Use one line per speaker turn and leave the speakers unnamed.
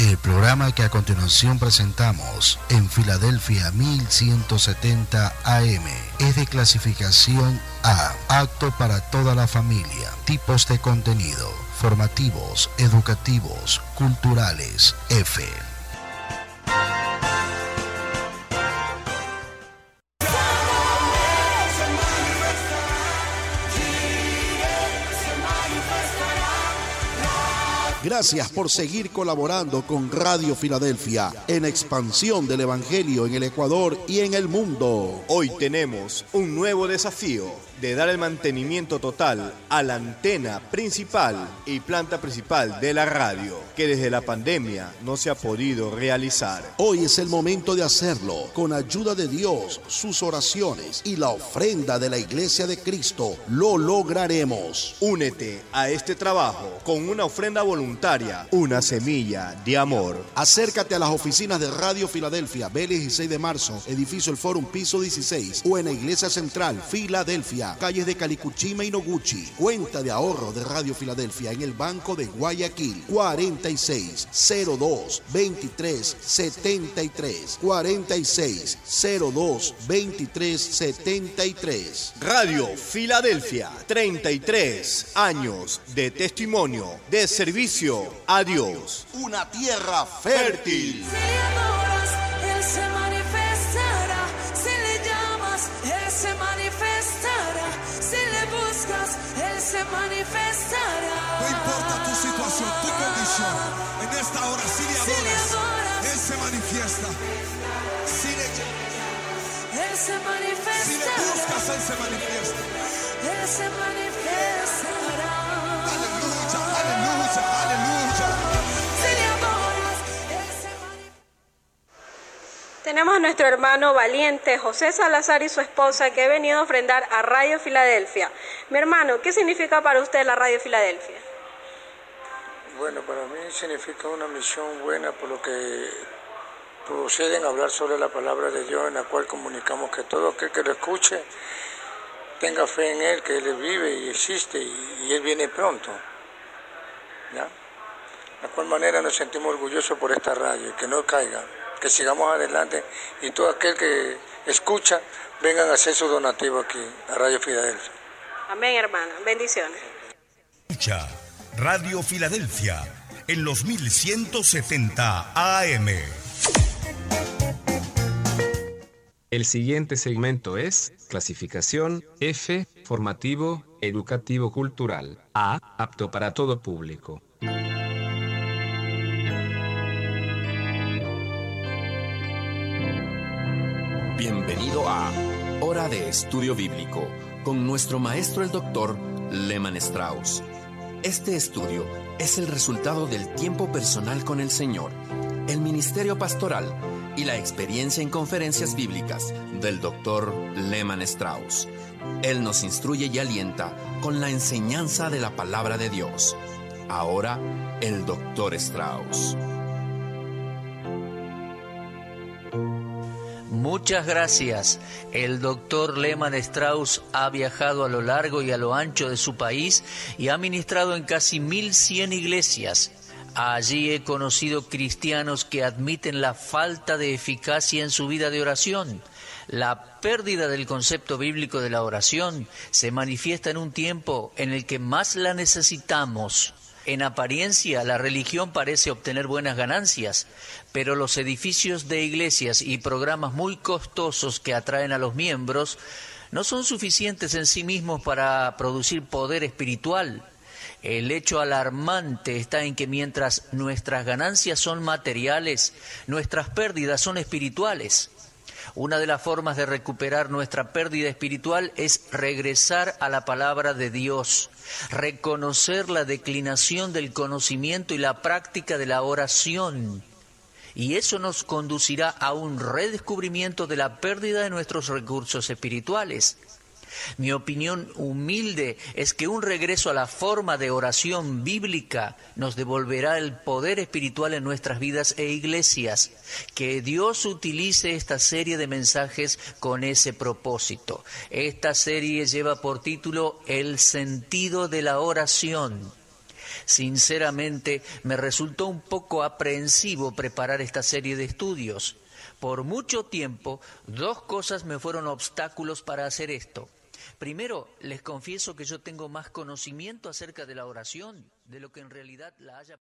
El programa que a continuación presentamos en Filadelfia 1170 AM es de clasificación A, apto para toda la familia. Tipos de contenido: formativos, educativos, culturales. F. Gracias por seguir colaborando con Radio Filadelfia en expansión del Evangelio en el Ecuador y en el mundo.
Hoy tenemos un nuevo desafío de dar el mantenimiento total a la antena principal y planta principal de la radio, que desde la pandemia no se ha podido realizar.
Hoy es el momento de hacerlo. Con ayuda de Dios, sus oraciones y la ofrenda de la Iglesia de Cristo, lo lograremos.
Únete a este trabajo con una ofrenda voluntaria, una semilla de amor.
Acércate a las oficinas de Radio Filadelfia, Vélez 16 de marzo, edificio El Fórum, piso 16, o en la Iglesia Central, Filadelfia, calles de Calicuchima y Noguchi. Cuenta de ahorro de Radio Filadelfia en el Banco de Guayaquil, 4602-2373, 4602-2373.
Radio Filadelfia, 33 años de testimonio, de servicio a Dios.
Una tierra fértil.
Si le adoras, Él se manifestará. Si le llamas, Él se manifestará. Si le buscas, Él se manifestará.
No importa tu situación, tu condición, en esta hora si le adoras, Él se manifiesta. Si le llamas,
Él se manifestará.
si le buscas, Él se manifiesta.
Él se manifestará.
Aleluya, aleluya, aleluya.
Si le adoras, Él se manifestará.
Tenemos a nuestro hermano valiente José Salazar y su esposa que ha venido a ofrendar a Radio Filadelfia. Mi hermano, ¿qué significa para usted la Radio Filadelfia?
Bueno, para mí significa una misión buena, por lo que proceden a hablar sobre la palabra de Dios, en la cual comunicamos que todo aquel que lo escuche tenga fe en Él, que Él vive y existe y Él viene pronto. ¿Ya? De cual manera nos sentimos orgullosos por esta radio, que no caiga, que sigamos adelante y todo aquel que escucha vengan a hacer su donativo aquí a Radio Filadelfia.
Amén, hermana. Bendiciones.
Escucha Radio Filadelfia en los 1170 AM.
El siguiente segmento es clasificación F, formativo, educativo, cultural. A, apto para todo público.
Bienvenido a Hora de Estudio Bíblico con nuestro maestro el Dr. Lehman Strauss. Este estudio es el resultado del tiempo personal con el Señor, el ministerio pastoral y la experiencia en conferencias bíblicas del Dr. Lehman Strauss. Él nos instruye y alienta con la enseñanza de la palabra de Dios. Ahora, el Dr. Strauss.
Muchas gracias. El doctor Lehman Strauss ha viajado a lo largo y a lo ancho de su país y ha ministrado en casi 1100 iglesias. Allí he conocido cristianos que admiten la falta de eficacia en su vida de oración. La pérdida del concepto bíblico de la oración se manifiesta en un tiempo en el que más la necesitamos. En apariencia, la religión parece obtener buenas ganancias, pero los edificios de iglesias y programas muy costosos que atraen a los miembros no son suficientes en sí mismos para producir poder espiritual. El hecho alarmante está en que mientras nuestras ganancias son materiales, nuestras pérdidas son espirituales. Una de las formas de recuperar nuestra pérdida espiritual es regresar a la palabra de Dios, reconocer la declinación del conocimiento y la práctica de la oración. Y eso nos conducirá a un redescubrimiento de la pérdida de nuestros recursos espirituales. Mi opinión humilde es que un regreso a la forma de oración bíblica nos devolverá el poder espiritual en nuestras vidas e iglesias. Que Dios utilice esta serie de mensajes con ese propósito. Esta serie lleva por título El sentido de la oración. Sinceramente, me resultó un poco aprehensivo preparar esta serie de estudios. Por mucho tiempo, dos cosas me fueron obstáculos para hacer esto. Primero, les confieso que yo tengo más conocimiento acerca de la oración de lo que en realidad la haya...